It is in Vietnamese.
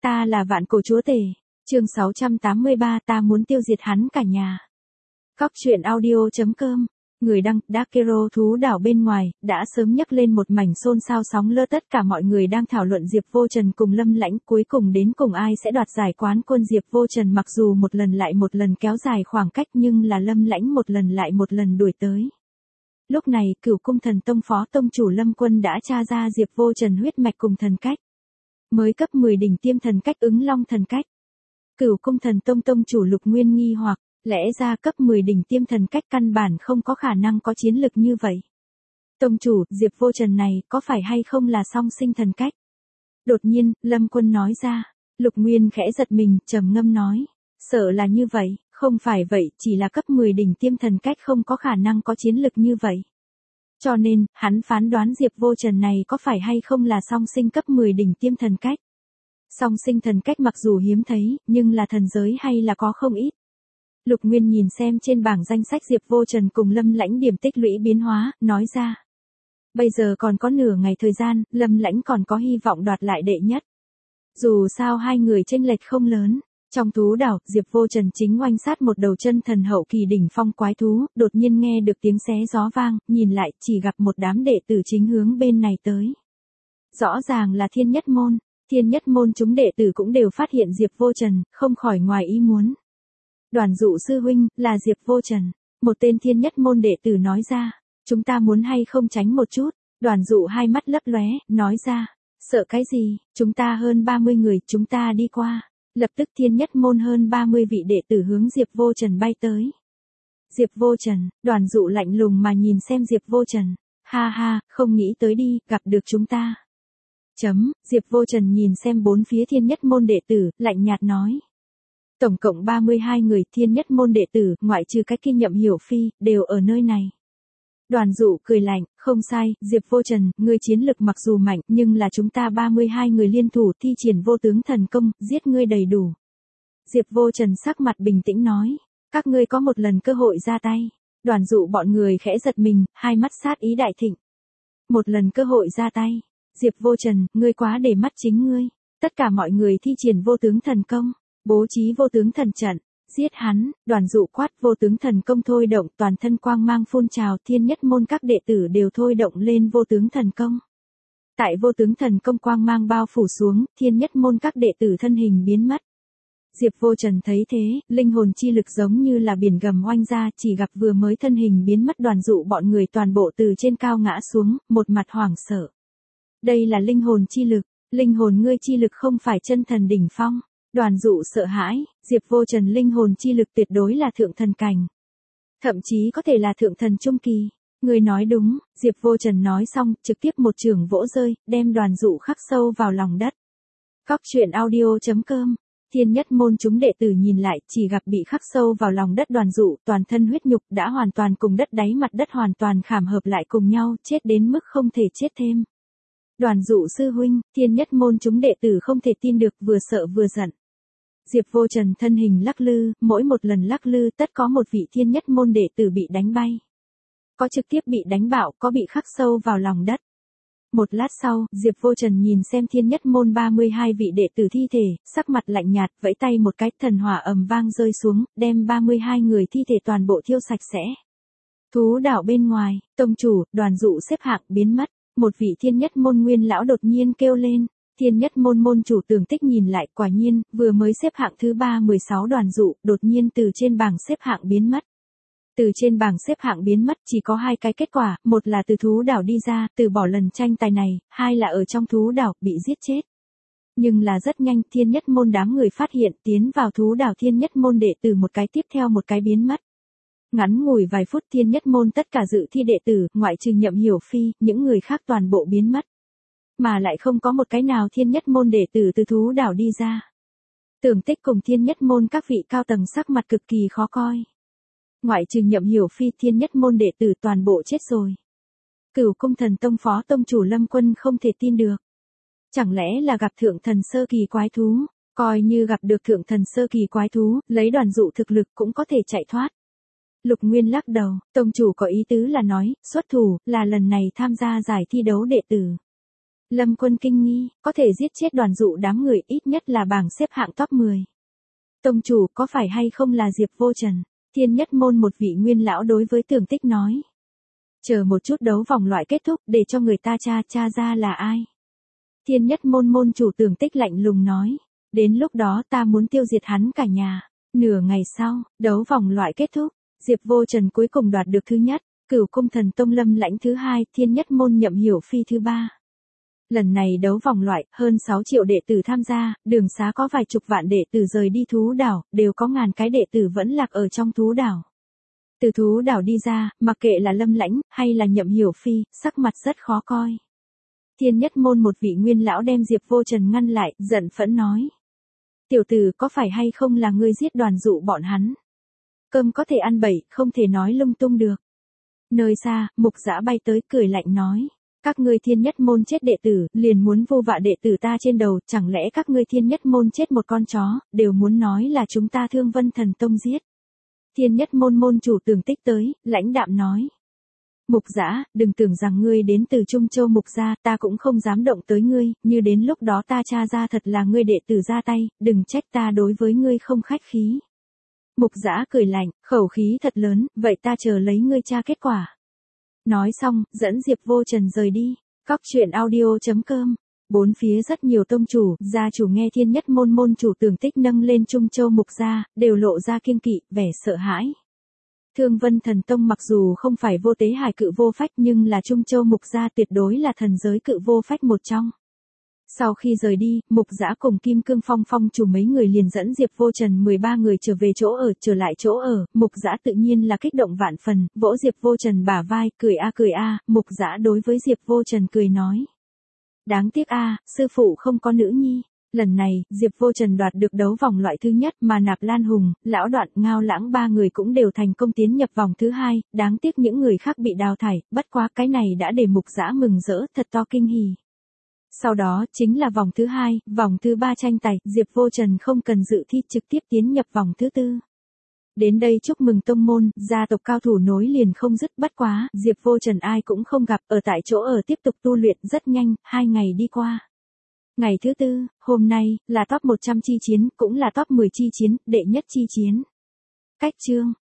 Ta là vạn cổ chúa tể. Chương 683, ta muốn tiêu diệt hắn cả nhà. Góc truyện audio.com. Người đăng, Dakero thú đảo bên ngoài, đã sớm nhấc lên một mảnh xôn xao sóng lơ, tất cả mọi người đang thảo luận Diệp Vô Trần cùng Lâm Lãnh, cuối cùng đến cùng ai sẽ đoạt giải quán quân. Diệp Vô Trần mặc dù một lần lại một lần kéo dài khoảng cách, nhưng là Lâm Lãnh một lần lại một lần đuổi tới. Lúc này, Cửu Cung Thần Tông phó tông chủ Lâm Quân đã tra ra Diệp Vô Trần huyết mạch cùng thần cách. Mới cấp 10 đỉnh tiêm thần cách ứng long thần cách. Cửu Cung Thần Tông tông chủ Lục Nguyên nghi hoặc, lẽ ra cấp 10 đỉnh tiêm thần cách căn bản không có khả năng có chiến lực như vậy. Tông chủ, Diệp Vô Trần này có phải hay không là song sinh thần cách? Đột nhiên, Lâm Quân nói ra. Lục Nguyên khẽ giật mình, trầm ngâm nói, sợ là như vậy, không phải vậy, chỉ là cấp 10 đỉnh tiêm thần cách không có khả năng có chiến lực như vậy. Cho nên, hắn phán đoán Diệp Vô Trần này có phải hay không là song sinh cấp 10 đỉnh tiêm thần cách. Song sinh thần cách mặc dù hiếm thấy, nhưng là thần giới hay là có không ít. Lục Nguyên nhìn xem trên bảng danh sách Diệp Vô Trần cùng Lâm Lãnh điểm tích lũy biến hóa, nói ra. Bây giờ còn có nửa ngày thời gian, Lâm Lãnh còn có hy vọng đoạt lại đệ nhất. Dù sao hai người chênh lệch không lớn. Trong thú đảo, Diệp Vô Trần chính oanh sát một đầu chân thần hậu kỳ đỉnh phong quái thú, đột nhiên nghe được tiếng xé gió vang, nhìn lại chỉ gặp một đám đệ tử chính hướng bên này tới. Rõ ràng là Thiên Nhất Môn. Thiên Nhất Môn chúng đệ tử cũng đều phát hiện Diệp Vô Trần, không khỏi ngoài ý muốn. Đoàn Dụ sư huynh, là Diệp Vô Trần. Một tên Thiên Nhất Môn đệ tử nói ra. Chúng ta muốn hay không tránh một chút. Đoàn Dụ hai mắt lấp lóe, nói ra. Sợ cái gì, chúng ta hơn 30 người, chúng ta đi qua. Lập tức Thiên Nhất Môn hơn 30 vị đệ tử hướng Diệp Vô Trần bay tới. Diệp Vô Trần, Đoàn Dụ lạnh lùng mà nhìn xem Diệp Vô Trần. Ha ha, không nghĩ tới đi, gặp được chúng ta. Diệp Vô Trần nhìn xem bốn phía Thiên Nhất Môn đệ tử, lạnh nhạt nói. Tổng cộng 32 người Thiên Nhất Môn đệ tử, ngoại trừ cái kia Nhậm Hiểu Phi, đều ở nơi này. Đoàn Dụ cười lạnh, không sai, Diệp Vô Trần, ngươi chiến lực mặc dù mạnh, nhưng là chúng ta 32 người liên thủ thi triển vô tướng thần công, giết ngươi đầy đủ. Diệp Vô Trần sắc mặt bình tĩnh nói, các ngươi có một lần cơ hội ra tay. Đoàn Dụ bọn người khẽ giật mình, hai mắt sát ý đại thịnh. Một lần cơ hội ra tay. Diệp Vô Trần, ngươi quá để mắt chính ngươi. Tất cả mọi người thi triển vô tướng thần công, bố trí vô tướng thần trận. Giết hắn, Đoàn Dụ quát vô tướng thần công thôi động, toàn thân quang mang phun trào, Thiên Nhất Môn các đệ tử đều thôi động lên vô tướng thần công. Tại vô tướng thần công quang mang bao phủ xuống, Thiên Nhất Môn các đệ tử thân hình biến mất. Diệp Vô Trần thấy thế, linh hồn chi lực giống như là biển gầm oanh ra, chỉ gặp vừa mới thân hình biến mất Đoàn Dụ bọn người toàn bộ từ trên cao ngã xuống, một mặt hoảng sợ. Đây là linh hồn chi lực, linh hồn ngươi chi lực không phải chân thần đỉnh phong. Đoàn Dụ sợ hãi, Diệp Vô Trần linh hồn chi lực tuyệt đối là thượng thần cảnh. Thậm chí có thể là thượng thần trung kỳ. Người nói đúng, Diệp Vô Trần nói xong, trực tiếp một chưởng vỗ rơi, đem Đoàn Dụ khắc sâu vào lòng đất. Góc truyện audio.com. Thiên Nhất Môn chúng đệ tử nhìn lại, chỉ gặp bị khắc sâu vào lòng đất Đoàn Dụ, toàn thân huyết nhục đã hoàn toàn cùng đất đáy mặt đất hoàn toàn khảm hợp lại cùng nhau, chết đến mức không thể chết thêm. Đoàn Dụ sư huynh, Thiên Nhất Môn chúng đệ tử không thể tin được, vừa sợ vừa giận. Diệp Vô Trần thân hình lắc lư, mỗi một lần lắc lư tất có một vị Thiên Nhất Môn đệ tử bị đánh bay. Có trực tiếp bị đánh bạo, có bị khắc sâu vào lòng đất. Một lát sau, Diệp Vô Trần nhìn xem Thiên Nhất Môn 32 vị đệ tử thi thể, sắc mặt lạnh nhạt, vẫy tay một cái, thần hỏa ầm vang rơi xuống, đem 32 người thi thể toàn bộ thiêu sạch sẽ. Thú đảo bên ngoài, tông chủ, Đoàn Dụ xếp hạng biến mất. Một vị Thiên Nhất Môn nguyên lão đột nhiên kêu lên. Thiên Nhất Môn môn chủ Tường Tích nhìn lại, quả nhiên, vừa mới xếp hạng thứ 316 Đoàn Dụ, đột nhiên từ trên bảng xếp hạng biến mất. Từ trên bảng xếp hạng biến mất chỉ có hai cái kết quả, một là từ thú đảo đi ra, từ bỏ lần tranh tài này, hai là ở trong thú đảo, bị giết chết. Nhưng là rất nhanh, Thiên Nhất Môn đám người phát hiện, tiến vào thú đảo Thiên Nhất Môn đệ tử một cái tiếp theo một cái biến mất. Ngắn ngủi vài phút Thiên Nhất Môn tất cả dự thi đệ tử, ngoại trừ Nhậm Hiểu Phi, những người khác toàn bộ biến mất. Mà lại không có một cái nào Thiên Nhất Môn đệ tử từ thú đảo đi ra. Tưởng Tích cùng Thiên Nhất Môn các vị cao tầng sắc mặt cực kỳ khó coi. Ngoại trừ Nhậm Hiểu Phi, Thiên Nhất Môn đệ tử toàn bộ chết rồi. Cửu Cung Thần Tông phó tông chủ Lâm Quân không thể tin được. Chẳng lẽ là gặp thượng thần sơ kỳ quái thú, coi như gặp được thượng thần sơ kỳ quái thú, lấy Đoàn Dụ thực lực cũng có thể chạy thoát. Lục Nguyên lắc đầu, tông chủ có ý tứ là nói, xuất thủ, là lần này tham gia giải thi đấu đệ tử. Lâm Quân kinh nghi, có thể giết chết Đoàn Dụ đám người ít nhất là bảng xếp hạng top 10. Tông chủ có phải hay không là Diệp Vô Trần? Thiên Nhất Môn một vị nguyên lão đối với Tưởng Tích nói. Chờ một chút đấu vòng loại kết thúc để cho người ta tra ra là ai. Thiên Nhất Môn môn chủ Tưởng Tích lạnh lùng nói. Đến lúc đó ta muốn tiêu diệt hắn cả nhà. Nửa ngày sau, đấu vòng loại kết thúc. Diệp Vô Trần cuối cùng đoạt được thứ nhất. Cửu Cung Thần Tông Lâm Lãnh thứ hai, Thiên Nhất Môn Nhậm Hiểu Phi thứ ba. Lần này đấu vòng loại, hơn 6 triệu đệ tử tham gia, đường xá có vài chục vạn đệ tử rời đi thú đảo, đều có ngàn cái đệ tử vẫn lạc ở trong thú đảo. Từ thú đảo đi ra, mặc kệ là Lâm Lãnh, hay là Nhậm Hiểu Phi, sắc mặt rất khó coi. Thiên Nhất Môn một vị nguyên lão đem Diệp Vô Trần ngăn lại, giận phẫn nói. Tiểu tử có phải hay không là ngươi giết Đoàn Dụ bọn hắn? Cơm có thể ăn bậy, không thể nói lung tung được. Nơi xa, Mục Dã bay tới cười lạnh nói. Các ngươi Thiên Nhất Môn chết đệ tử, liền muốn vô vạ đệ tử ta trên đầu, chẳng lẽ các ngươi Thiên Nhất Môn chết một con chó, đều muốn nói là chúng ta Thương Vân Thần Tông giết. Thiên Nhất Môn môn chủ Tưởng Tích tới, lãnh đạm nói. Mục Dã, đừng tưởng rằng ngươi đến từ Trung Châu Mục gia, ta cũng không dám động tới ngươi, như đến lúc đó ta tra ra thật là ngươi đệ tử ra tay, đừng trách ta đối với ngươi không khách khí. Mục Dã cười lạnh, khẩu khí thật lớn, vậy ta chờ lấy ngươi tra kết quả. Nói xong, dẫn Diệp Vô Trần rời đi. Cóc truyện audio.com. Bốn phía rất nhiều tông chủ, gia chủ nghe Thiên Nhất Môn môn chủ Tưởng Tích nâng lên Trung Châu Mục gia, đều lộ ra kiêng kỵ, vẻ sợ hãi. Thương Vân Thần Tông mặc dù không phải vô tế hải cự vô phách nhưng là Trung Châu Mục gia tuyệt đối là thần giới cự vô phách một trong. Sau khi rời đi, Mục Dã cùng Kim Cương Phong phong chủ mấy người liền dẫn Diệp Vô Trần 13 người trở về chỗ ở, trở lại chỗ ở, Mục Dã tự nhiên là kích động vạn phần, vỗ Diệp Vô Trần bả vai, cười a, Mục Dã đối với Diệp Vô Trần cười nói. Đáng tiếc a, sư phụ không có nữ nhi. Lần này, Diệp Vô Trần đoạt được đấu vòng loại thứ nhất mà Nạp Lan Hùng, Lão Đoạn, Ngao Lãng ba người cũng đều thành công tiến nhập vòng thứ hai, đáng tiếc những người khác bị đào thải, bất quá cái này đã để Mục Dã mừng rỡ, thật to kinh hỉ. Sau đó, chính là vòng thứ hai, vòng thứ ba tranh tài, Diệp Vô Trần không cần dự thi trực tiếp tiến nhập vòng thứ tư. Đến đây chúc mừng tông môn, gia tộc cao thủ nối liền không dứt bất quá, Diệp Vô Trần ai cũng không gặp, ở tại chỗ ở tiếp tục tu luyện rất nhanh, 2 ngày đi qua. Ngày thứ tư, hôm nay, là top 100 chi chiến, cũng là top 10 chi chiến, đệ nhất chi chiến. Cách chương.